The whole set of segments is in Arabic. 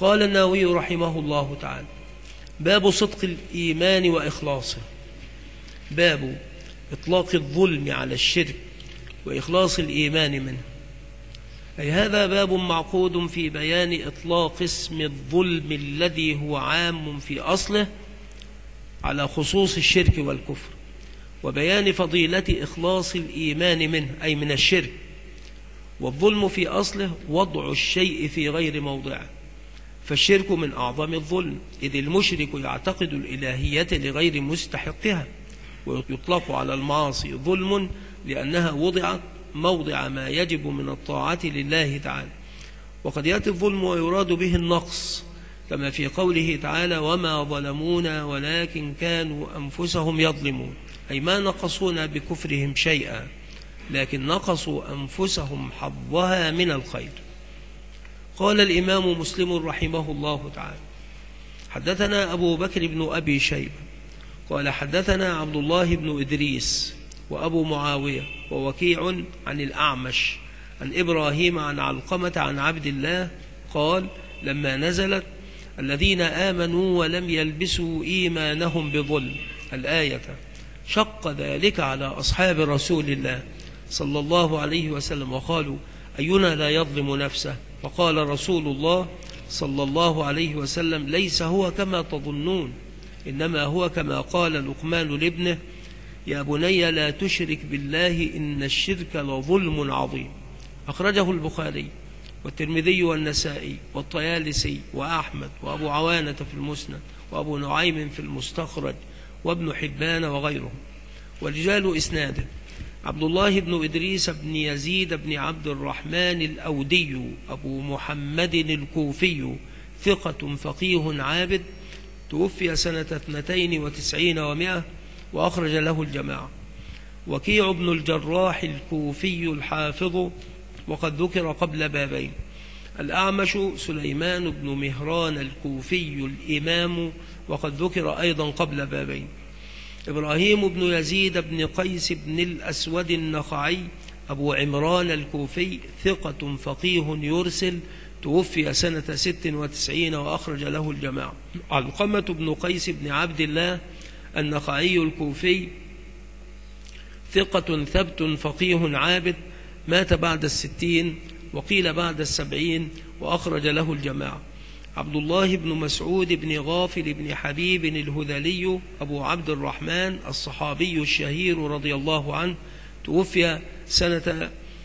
قال النووي رحمه الله تعالى: باب صدق الإيمان وإخلاصه. باب إطلاق الظلم على الشرك وإخلاص الإيمان منه، أي هذا باب معقود في بيان إطلاق اسم الظلم الذي هو عام في أصله على خصوص الشرك والكفر، وبيان فضيلة إخلاص الإيمان منه أي من الشرك. والظلم في أصله وضع الشيء في غير موضعه، فالشرك من أعظم الظلم، إذ المشرك يعتقد الإلهية لغير مستحقها، ويطلق على المعاصي ظلم لأنها وضعت موضع ما يجب من الطاعة لله تعالى. وقد يأتي الظلم ويراد به النقص، كما في قوله تعالى: وما ظلمونا ولكن كانوا أنفسهم يظلمون، أي ما نقصونا بكفرهم شيئا، لكن نقصوا أنفسهم حظها من الخير. قال الإمام مسلم رحمه الله تعالى: حدثنا أبو بكر بن أبي شيبة قال حدثنا عبد الله بن إدريس وأبو معاوية ووكيع عن الأعمش عن إبراهيم عن علقمة عن عبد الله قال: لما نزلت الذين آمنوا ولم يلبسوا إيمانهم بظلم الآية، شق ذلك على أصحاب رسول الله صلى الله عليه وسلم، وقالوا: أينا لا يظلم نفسه؟ فقال رسول الله صلى الله عليه وسلم: ليس هو كما تظنون، إنما هو كما قال لقمان لابنه: يا بني لا تشرك بالله إن الشرك لظلم عظيم. أخرجه البخاري والترمذي والنسائي والطيالسي وأحمد وأبو عوانة في المسند وأبو نعيم في المستخرج وابن حبان وغيرهم. ورجال إسناده: عبد الله بن إدريس بن يزيد بن عبد الرحمن الأودي أبو محمد الكوفي، ثقة فقيه عابد، توفي سنة 92 و100 وأخرج له الجماعة. وكيع بن الجراح الكوفي الحافظ، وقد ذكر قبل بابين. الأعمش سليمان بن مهران الكوفي الإمام، وقد ذكر أيضا قبل بابين. إبراهيم بن يزيد بن قيس بن الأسود النخعي أبو عمران الكوفي، ثقة فقيه يرسل، توفي سنة 96 وأخرج له الجماعة. علقمة بن قيس بن عبد الله النخعي الكوفي، ثقة ثبت فقيه عابد، مات بعد 60 وقيل بعد 70 وأخرج له الجماعة. عبد الله بن مسعود بن غافل بن حبيب الهذلي أبو عبد الرحمن الصحابي الشهير رضي الله عنه، توفي سنة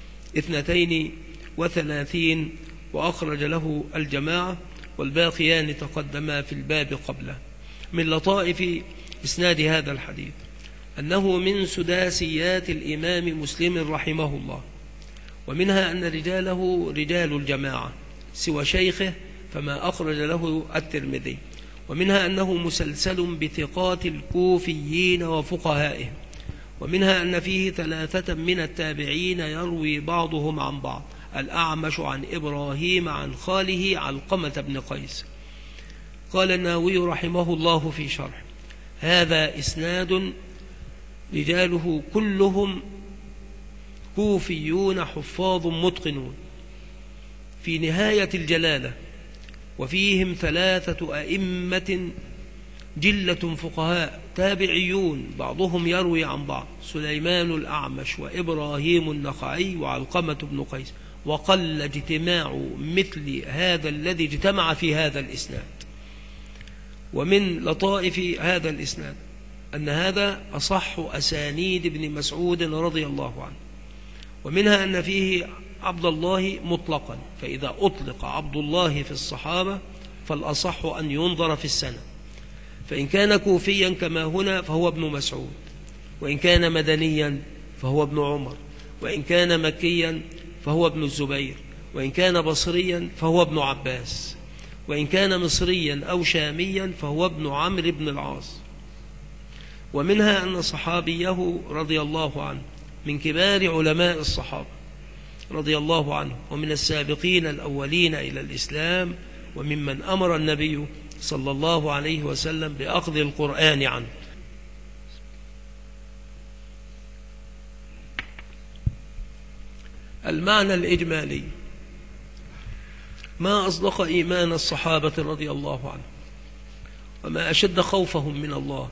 32 وأخرج له الجماعة، والباقيان تقدما في الباب قبله. من لطائف إسناد هذا الحديث أنه من سداسيات الإمام مسلم رحمه الله، ومنها أن رجاله رجال الجماعة سوى شيخه فما أخرج له الترمذي، ومنها أنه مسلسل بثقات الكوفيين وفقهائهم، ومنها أن فيه 3 من التابعين يروي بعضهم عن بعض: الأعمش عن إبراهيم عن خاله علقمة بن قيس. قال النووي رحمه الله في شرح: هذا إسناد رجاله كلهم كوفيون حفاظ متقنون في نهاية الجلالة، وفيهم 3 أئمة جلة فقهاء تابعيون بعضهم يروي عن بعض: سليمان الأعمش وإبراهيم النخعي وعلقمة بن قيس. وقل اجتماع مثل هذا الذي اجتمع في هذا الإسناد. ومن لطائف هذا الإسناد أن هذا أصح أسانيد ابن مسعود رضي الله عنه، ومنها أن فيه عبد الله مطلقا، فإذا أطلق عبد الله في الصحابة فالأصح أن ينظر في السنة، فإن كان كوفيا كما هنا فهو ابن مسعود، وإن كان مدنيا فهو ابن عمر، وإن كان مكيا فهو ابن الزبير، وإن كان بصريا فهو ابن عباس، وإن كان مصريا أو شاميا فهو ابن عمرو بن العاص. ومنها أن صحابيه رضي الله عنه من كبار علماء الصحابة رضي الله عنه، ومن السابقين الأولين إلى الإسلام، وممن أمر النبي صلى الله عليه وسلم بأخذ القرآن عنه. المعنى الإجمالي: ما أصدق إيمان الصحابة رضي الله عنهم، وما أشد خوفهم من الله،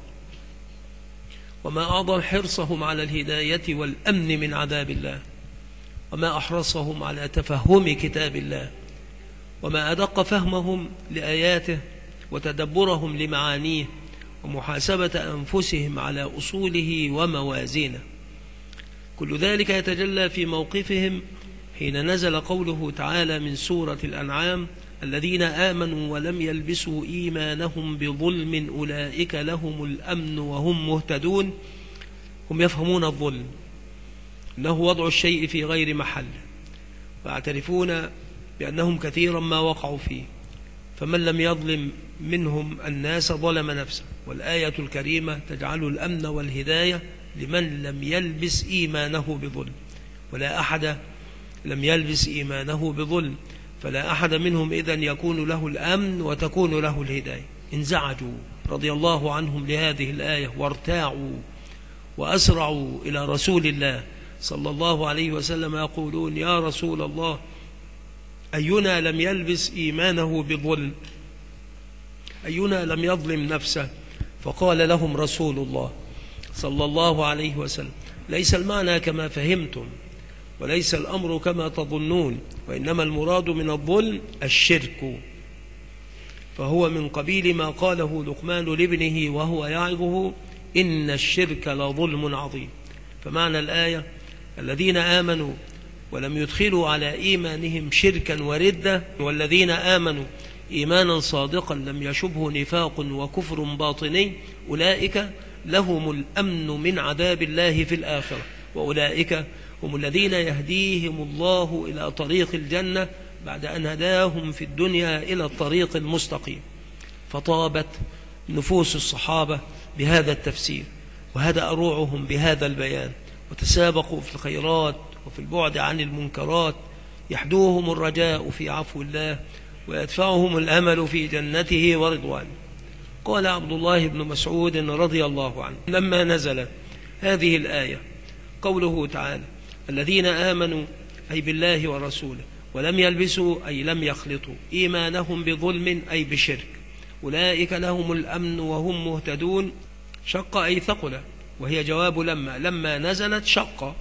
وما أعظم حرصهم على الهداية والأمن من عذاب الله، وما أحرصهم على تفهم كتاب الله، وما أدق فهمهم لآياته وتدبرهم لمعانيه ومحاسبة أنفسهم على أصوله وموازينه. كل ذلك يتجلى في موقفهم حين نزل قوله تعالى من سورة الأنعام: الذين آمنوا ولم يلبسوا إيمانهم بظلم أولئك لهم الأمن وهم مهتدون. هم يفهمون الظلم أنه وضع الشيء في غير محل، ويعترفون بأنهم كثيرا ما وقعوا فيه، فمن لم يظلم منهم الناس ظلم نفسه. والآية الكريمة تجعل الأمن والهداية لمن لم يلبس إيمانه بظلم، ولا أحد لم يلبس إيمانه بظلم، فلا أحد منهم إذن يكون له الأمن وتكون له الهداية. انزعجوا رضي الله عنهم لهذه الآية وارتاعوا وأسرعوا إلى رسول الله صلى الله عليه وسلم يقولون: يا رسول الله، أينا لم يلبس إيمانه بظلم؟ أينا لم يظلم نفسه؟ فقال لهم رسول الله صلى الله عليه وسلم: ليس المعنى كما فهمتم، وليس الأمر كما تظنون، وإنما المراد من الظلم الشرك، فهو من قبيل ما قاله لقمان لابنه وهو يعظه: إن الشرك لظلم عظيم. فمعنى الآية: الذين آمنوا ولم يدخلوا على إيمانهم شركا وردة، والذين آمنوا إيمانا صادقا لم يشبه نفاق وكفر باطني، أولئك لهم الأمن من عذاب الله في الآخرة، وأولئك هم الذين يهديهم الله إلى طريق الجنة بعد أن هداهم في الدنيا إلى الطريق المستقيم. فطابت نفوس الصحابة بهذا التفسير، وهدأ روعهم بهذا البيان، وتسابقوا في الخيرات وفي البعد عن المنكرات، يحدوهم الرجاء في عفو الله ويدفعهم الأمل في جنته ورضوانه. قال عبد الله بن مسعود رضي الله عنه لما نزل هذه الآية قوله تعالى: الذين آمنوا أي بالله ورسوله ولم يلبسوا أي لم يخلطوا إيمانهم بظلم أي بشرك، أولئك لهم الأمن وهم مهتدون. شق أي ثقل، وهي جواب لما نزلت شق.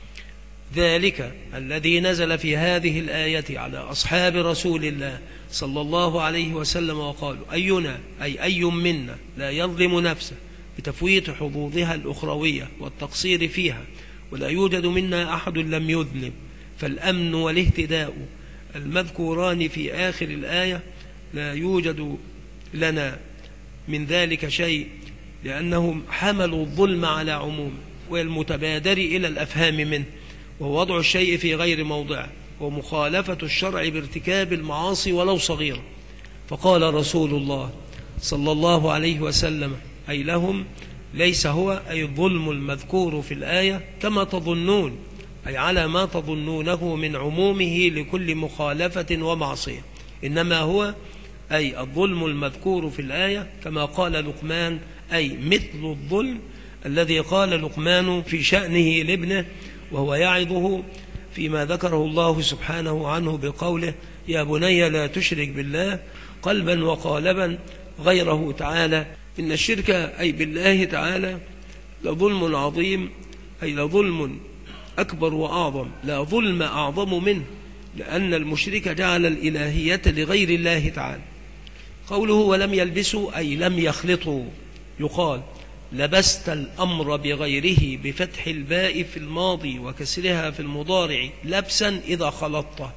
ذلك الذي نزل في هذه الآية على أصحاب رسول الله صلى الله عليه وسلم وقالوا: أينا أي أي منا لا يظلم نفسه بتفويت حظوظها الأخروية والتقصير فيها، ولا يوجد منا أحد لم يذنب. فالأمن والاهتداء المذكوران في آخر الآية لا يوجد لنا من ذلك شيء، لأنهم حملوا الظلم على عموم والمتبادر إلى الأفهام منه، وهو وضع الشيء في غير موضعه، ومخالفة الشرع بارتكاب المعاصي ولو صغيرة. فقال رسول الله صلى الله عليه وسلم: أي لهم ليس هو أي الظلم المذكور في الآية كما تظنون، أي على ما تظنونه من عمومه لكل مخالفة ومعصية، إنما هو أي الظلم المذكور في الآية كما قال لقمان، أي مثل الظلم الذي قال لقمان في شأنه لابنه وهو يعظه فيما ذكره الله سبحانه عنه بقوله: يا بني لا تشرك بالله، قلبا وقالبا غيره تعالى: إن الشرك أي بالله تعالى لظلم عظيم، أي لظلم أكبر وأعظم، لا ظلم أعظم منه، لأن المشرك جعل الإلهية لغير الله تعالى. قوله ولم يلبسوا أي لم يخلطوا، يقال: لبست الأمر بغيره بفتح الباء في الماضي وكسرها في المضارع لبسا إذا خلطته،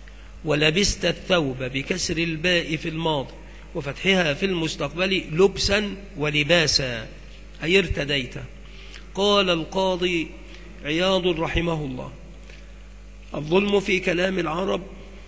ولبست الثوب بكسر الباء في الماضي وفتحها في المستقبل لبسا ولباسا أي ارتديت. قال القاضي عياض رحمه الله: الظلم في كلام العرب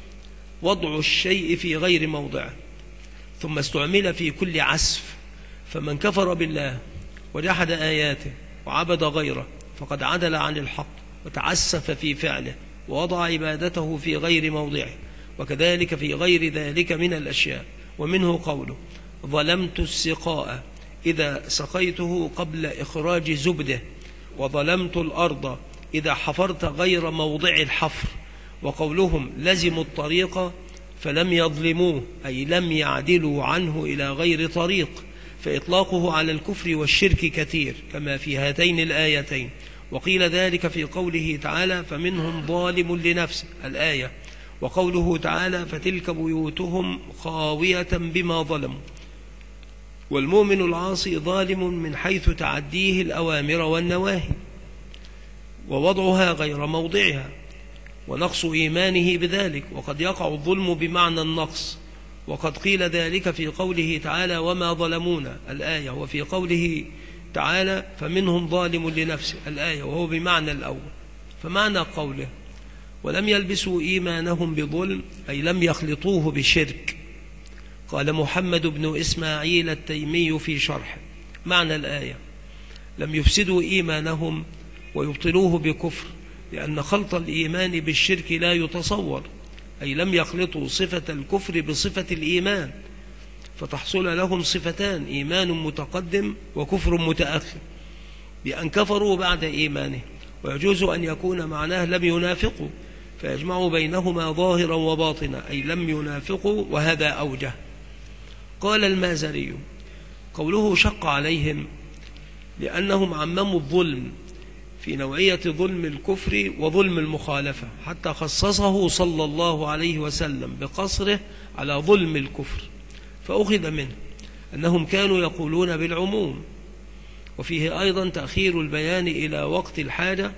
وضع الشيء في غير موضعه، ثم استعمل في كل عسف، فمن كفر بالله وجحد آياته وعبد غيره فقد عدل عن الحق وتعسف في فعله ووضع عبادته في غير موضعه، وكذلك في غير ذلك من الأشياء. ومنه قوله: ظلمت السقاء إذا سقيته قبل إخراج زبده، وظلمت الأرض إذا حفرت غير موضع الحفر. وقولهم لزموا الطريق فلم يظلموه أي لم يعدلوا عنه إلى غير طريق، فإطلاقه على الكفر والشرك كثير كما في هاتين الآيتين. وقيل ذلك في قوله تعالى فمنهم ظالم لنفسه الآية، وقوله تعالى فتلك بيوتهم خاوية بما ظلموا. والمؤمن العاصي ظالم من حيث تعديه الأوامر والنواهي ووضعها غير موضعها ونقص إيمانه بذلك، وقد يقع الظلم بمعنى النقص، وقد قيل ذلك في قوله تعالى وما ظلمونا الآية، وفي قوله تعالى فمنهم ظالم لنفسه الآية وهو بمعنى الأول. فمعنى قوله ولم يلبسوا إيمانهم بظلم أي لم يخلطوه بشرك. قال محمد بن إسماعيل التيمي في شرحه معنى الآية لم يفسدوا إيمانهم ويبطلوه بكفر، لأن خلط الإيمان بالشرك لا يتصور، أي لم يخلطوا صفة الكفر بصفة الإيمان، فتحصل لهم صفتان إيمان متقدم وكفر متأخر بأن كفروا بعد إيمانه. ويجوز أن يكون معناه لم ينافقوا فيجمع بينهما ظاهرا وباطنا أي لم ينافقوا، وهذا أوجه. قال المازري قوله شق عليهم لأنهم عمموا الظلم في نوعية ظلم الكفر وظلم المخالفة، حتى خصصه صلى الله عليه وسلم بقصره على ظلم الكفر، فأخذ منه أنهم كانوا يقولون بالعموم. وفيه أيضا تأخير البيان إلى وقت الحاجة،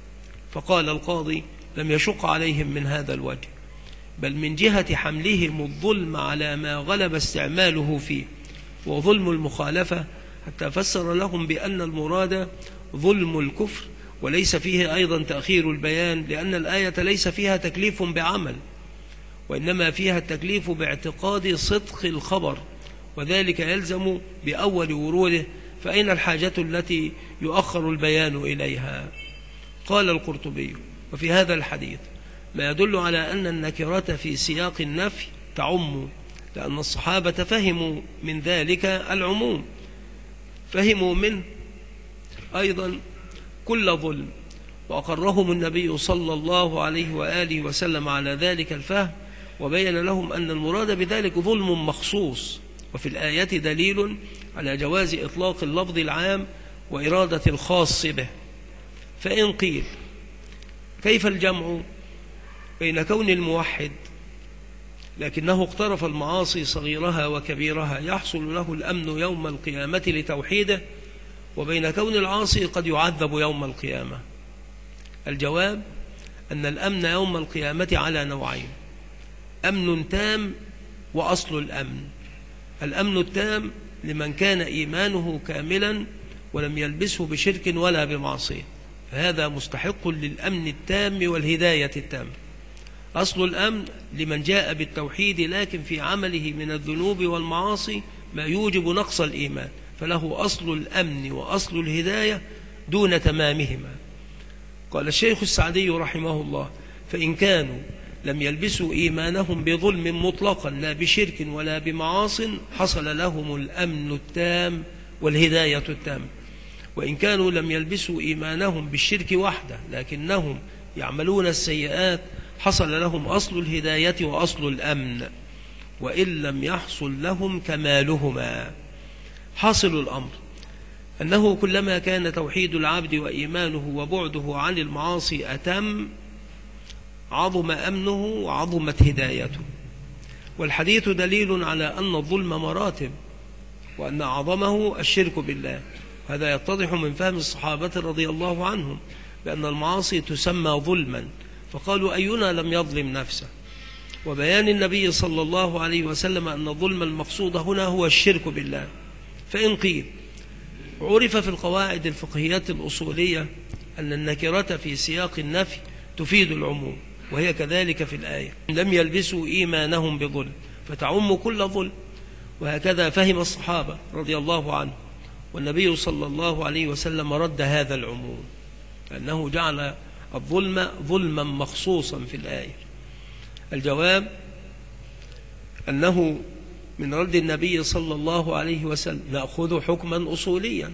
فقال القاضي لم يشق عليهم من هذا الوجه، بل من جهة حملهم الظلم على ما غلب استعماله فيه وظلم المخالفة، حتى فسر لهم بأن المراد ظلم الكفر، وليس فيه أيضا تأخير البيان، لأن الآية ليس فيها تكليف بعمل، وإنما فيها التكليف باعتقاد صدق الخبر، وذلك يلزم بأول وروده، فأين الحاجة التي يؤخر البيان إليها؟ قال القرطبي وفي هذا الحديث ما يدل على أن النكرة في سياق النفي تعم، لأن الصحابة فهموا من ذلك العموم، فهموا منه أيضا كل ظلم، وأقرهم النبي صلى الله عليه وآله وسلم على ذلك الفهم، وبين لهم أن المراد بذلك ظلم مخصوص. وفي الآية دليل على جواز إطلاق اللفظ العام وإرادة الخاص به. فإن قيل كيف الجمع بين كون الموحد لكنه اقترف المعاصي صغيرها وكبيرها يحصل له الأمن يوم القيامة لتوحيده، وبين كون العاصي قد يعذب يوم القيامة؟ الجواب أن الأمن يوم القيامة على نوعين: أمن تام وأصل الأمن. الأمن التام لمن كان إيمانه كاملا ولم يلبسه بشرك ولا بمعصية، فهذا مستحق للأمن التام والهداية التامة. أصل الأمن لمن جاء بالتوحيد لكن في عمله من الذنوب والمعاصي ما يوجب نقص الإيمان، فله أصل الأمن وأصل الهداية دون تمامهما. قال الشيخ السعدي رحمه الله فإن كانوا لم يلبسوا إيمانهم بظلم مطلقا لا بشرك ولا بمعاص حصل لهم الأمن التام والهداية التامة. وإن كانوا لم يلبسوا إيمانهم بالشرك وحده لكنهم يعملون السيئات حصل لهم أصل الهداية وأصل الأمن، وإن لم يحصل لهم كمالهما. حاصل الأمر أنه كلما كان توحيد العبد وإيمانه وبعده عن المعاصي أتم عظم أمنه وعظمت هدايته. والحديث دليل على أن الظلم مراتب، وأن أعظمه الشرك بالله. هذا يتضح من فهم الصحابة رضي الله عنهم بأن المعاصي تسمى ظلما، فقالوا أينا لم يظلم نفسه، وبيان النبي صلى الله عليه وسلم أن الظلم المقصود هنا هو الشرك بالله. فإن قيل عرف في القواعد الفقهية الأصولية أن النكرة في سياق النفي تفيد العموم، وهي كذلك في الآية لم يلبسوا إيمانهم بظلم، فتعم كل ظلم. وهكذا فهم الصحابة رضي الله عنهم، والنبي صلى الله عليه وسلم رد هذا العموم، لأنه جعل الظلم ظلما مخصوصا في الآية. الجواب أنه من رد النبي صلى الله عليه وسلم نأخذ حكما أصوليا،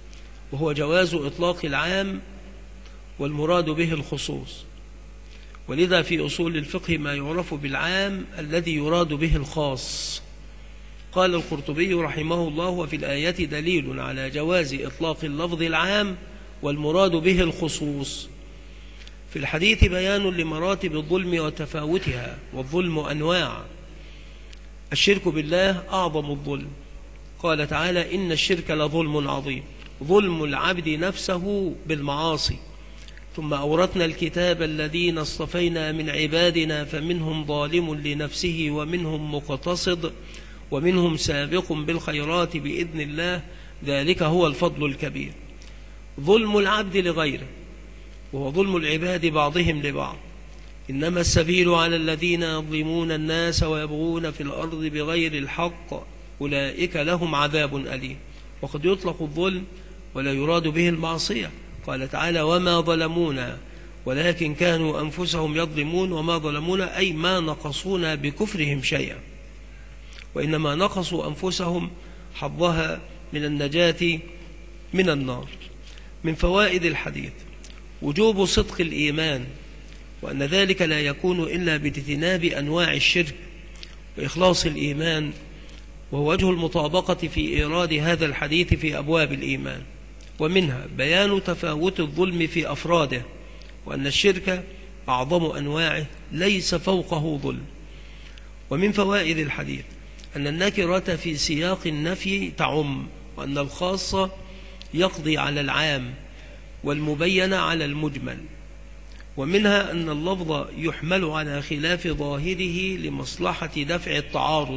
وهو جواز إطلاق العام والمراد به الخصوص، ولذا في أصول الفقه ما يعرف بالعام الذي يراد به الخاص. قال القرطبي رحمه الله: وفي الآية دليل على جواز إطلاق اللفظ العام والمراد به الخصوص. في الحديث بيان لمراتب الظلم وتفاوتها، والظلم أنواع. الشرك بالله أعظم الظلم، قال تعالى: إن الشرك لظلم عظيم. ظلم العبد نفسه بالمعاصي. ثم أورثنا الكتاب الذين اصطفينا من عبادنا فمنهم ظالم لنفسه ومنهم مقتصد ومنهم سابق بالخيرات بإذن الله، ذلك هو الفضل الكبير. ظلم العبد لغيره، وهو ظلم العباد بعضهم لبعض. إنما السبيل على الذين يظلمون الناس ويبغون في الأرض بغير الحق أولئك لهم عذاب أليم. وقد يطلق الظلم ولا يراد به المعصية. قال تعالى: وما ظلمونا ولكن كانوا أنفسهم يظلمون. وما ظلمونا أي ما نقصونا بكفرهم شيئا، وإنما نقصوا أنفسهم حظها من النجاة من النار. من فوائد الحديث وجوب صدق الإيمان، وأن ذلك لا يكون إلا باجتناب أنواع الشرك وإخلاص الإيمان، وهو وجه المطابقة في إيراد هذا الحديث في أبواب الإيمان. ومنها بيان تفاوت الظلم في أفراده، وأن الشرك أعظم أنواعه ليس فوقه ظلم. ومن فوائد الحديث أن النكرة في سياق النفي تعم، وأن الخاص يقضي على العام والمبين على المجمل. ومنها أن اللفظ يحمل على خلاف ظاهره لمصلحة دفع التعارض.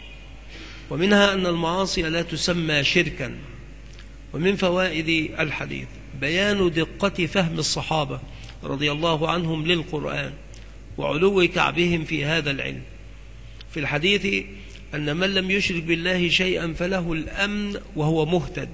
ومنها أن المعاصي لا تسمى شركا. ومن فوائد الحديث بيان دقة فهم الصحابة رضي الله عنهم للقرآن وعلو كعبهم في هذا العلم. في الحديث أن من لم يشرك بالله شيئا فله الأمن وهو مهتد.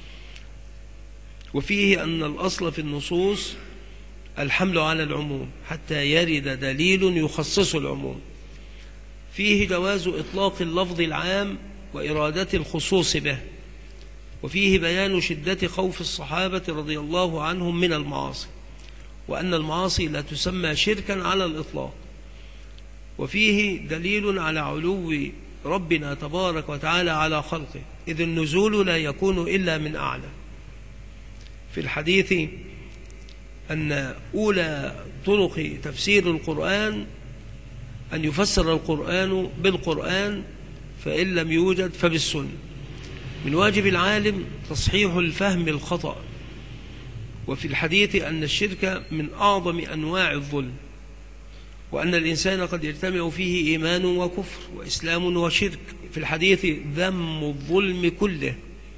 وفيه أن الأصل في النصوص الحمل على العموم حتى يرد دليل يخصص العموم. فيه جواز إطلاق اللفظ العام وإرادة الخصوص به. وفيه بيان شدة خوف الصحابة رضي الله عنهم من المعاصي، وأن المعاصي لا تسمى شركا على الإطلاق. وفيه دليل على علو ربنا تبارك وتعالى على خلقه، إذ النزول لا يكون إلا من أعلى. في الحديث أن أولى طرق تفسير القرآن أن يفسر القرآن بالقرآن، فإن لم يوجد فبالسنة. من واجب العالم تصحيح الفهم الخطأ. وفي الحديث أن الشرك من أعظم أنواع الظلم، وأن الإنسان قد يجتمع فيه إيمان وكفر وإسلام وشرك. في الحديث ذم الظلم كله.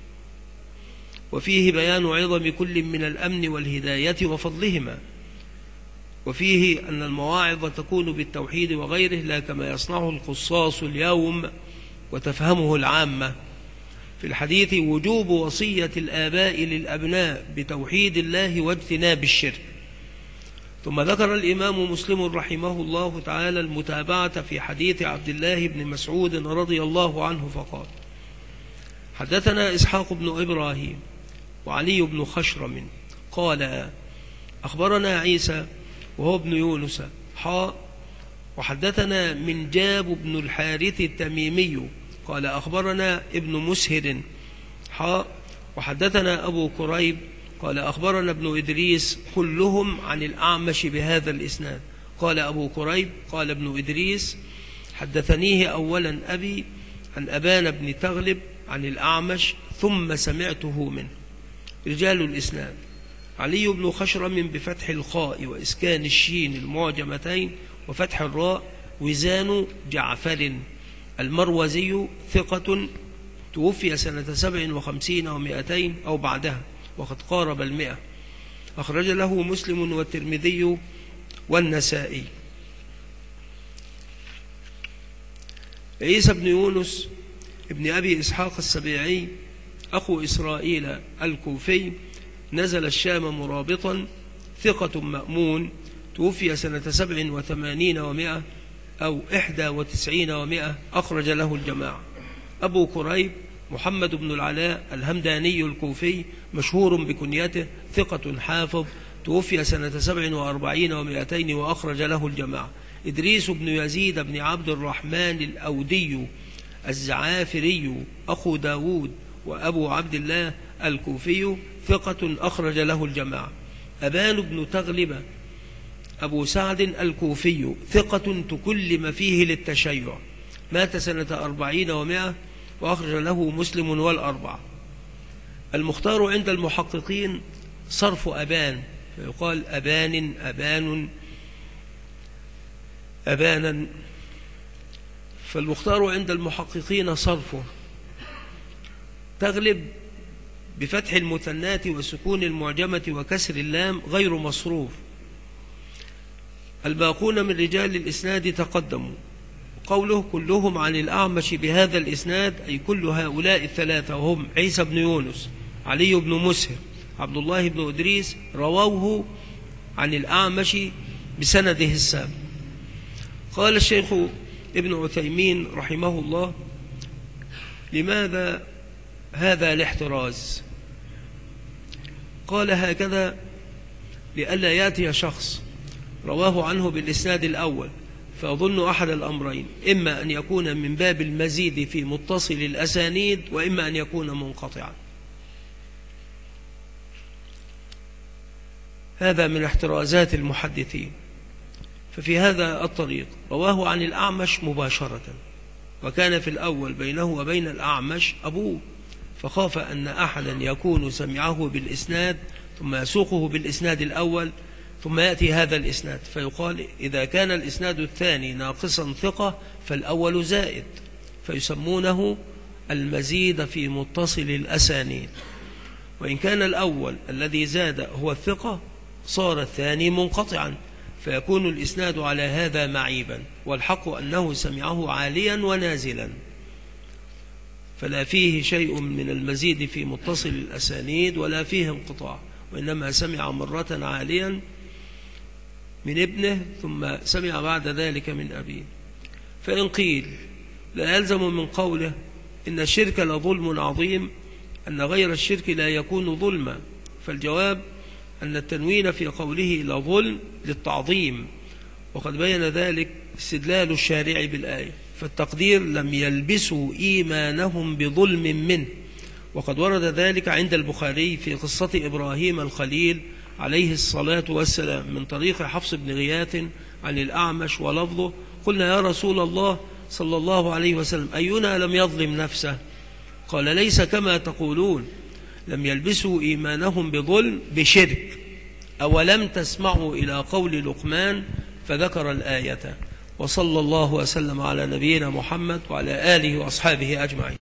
وفيه بيان عظم كل من الأمن والهداية وفضلهما. وفيه أن المواعظ تكون بالتوحيد وغيره، لا كما يصنعه القصاص اليوم وتفهمه العامة. في الحديث وجوب وصية الآباء للأبناء بتوحيد الله واجتناب الشرك. ثم ذكر الإمام مسلم رحمه الله تعالى المتابعة في حديث عبد الله بن مسعود رضي الله عنه فقال: حدثنا إسحاق بن إبراهيم وعلي بن خشرم قال: أخبرنا عيسى وهو ابن يونس وحدثنا من جاب بن الحارث التميمي قال: أخبرنا ابن مسهر وحدثنا أبو كريب قال: أخبرنا ابن إدريس، كلهم عن الأعمش بهذا الإسناد. قال أبو كريب: قال ابن إدريس: حدثنيه أولا أبي عن أبان بن تغلب عن الأعمش ثم سمعته منه. رجال الإسناد: علي بن خشرم بفتح الخاء وإسكان الشين المعجمتين وفتح الراء، وزان جعفر المروزي، ثقة، توفي سنة 57 و200 أو بعدها، وقد قارب 100. أخرج له مسلم والترمذي والنسائي. عيسى بن يونس ابن أبي إسحاق السبيعي أخو إسرائيل الكوفي، نزل الشام مرابطا، ثقة مأمون، توفي سنة 87 و100 أو 91 و100. أخرج له الجماعة. أبو كريب محمد بن العلاء الهمداني الكوفي، مشهور بكنيته، ثقة حافظ، توفي سنة 47 و200 وأخرج له الجماعة. إدريس بن يزيد بن عبد الرحمن الأودي الزعافري أخو داود وأبو عبد الله الكوفي ثقة أخرج له الجماعة. أبان بن تغلب أبو سعد الكوفي ثقة تكلم فيه للتشيع، مات سنة 40 و100 وأخرج له مسلم والأربعة. المختار عند المحققين صرف أبان، فيقال أبان أبان أبانا، فالمختار عند المحققين صرفه. تغلب بفتح المثنات وسكون المعجمة وكسر اللام غير مصروف. الباقون من رجال الإسناد تقدموا. قوله كلهم عن الأعمش بهذا الإسناد أي كل هؤلاء الثلاثة وهم عيسى بن يونس، علي بن مسهر، عبد الله بن إدريس، رووه عن الأعمش بسنده السابق. قال الشيخ ابن عثيمين رحمه الله: لماذا هذا الاحتراز؟ قال هكذا لئلا يأتي شخص رواه عنه بالإسناد الأول فأظن أحد الأمرين، إما أن يكون من باب المزيد في متصل الأسانيد وإما أن يكون منقطعا. هذا من احترازات المحدثين. ففي هذا الطريق رواه عن الأعمش مباشرة، وكان في الأول بينه وبين الأعمش أبوه، فخاف أن أحدا يكون سمعه بالإسناد ثم يسوقه بالإسناد الأول ثم يأتي هذا الإسناد، فيقال إذا كان الإسناد الثاني ناقصا ثقة فالأول زائد، فيسمونه المزيد في متصل الأسانيد. وإن كان الأول الذي زاد هو الثقة صار الثاني منقطعا، فيكون الإسناد على هذا معيبا، والحق أنه سمعه عاليا ونازلا، فلا فيه شيء من المزيد في متصل الأسانيد ولا فيه انقطاع، وإنما سمع مرة عاليا من ابنه ثم سمع بعد ذلك من أبيه. فإن قيل لا يلزم من قوله إن الشرك لظلم عظيم أن غير الشرك لا يكون ظلما، فالجواب أن التنوين في قوله لظلم للتعظيم، وقد بين ذلك استدلال الشارع بالآية، فالتقدير لم يلبسوا إيمانهم بظلم منه. وقد ورد ذلك عند البخاري في قصة إبراهيم الخليل عليه الصلاة والسلام من طريق حفص بن غياث عن الأعمش ولفظه: قلنا يا رسول الله صلى الله عليه وسلم أينا لم يظلم نفسه؟ قال ليس كما تقولون، لم يلبسوا إيمانهم بظلم بشرك. أولم تسمعوا إلى قول لقمان؟ فذكر الآية. وصلى الله وسلم على نبينا محمد وعلى آله وأصحابه أجمعين.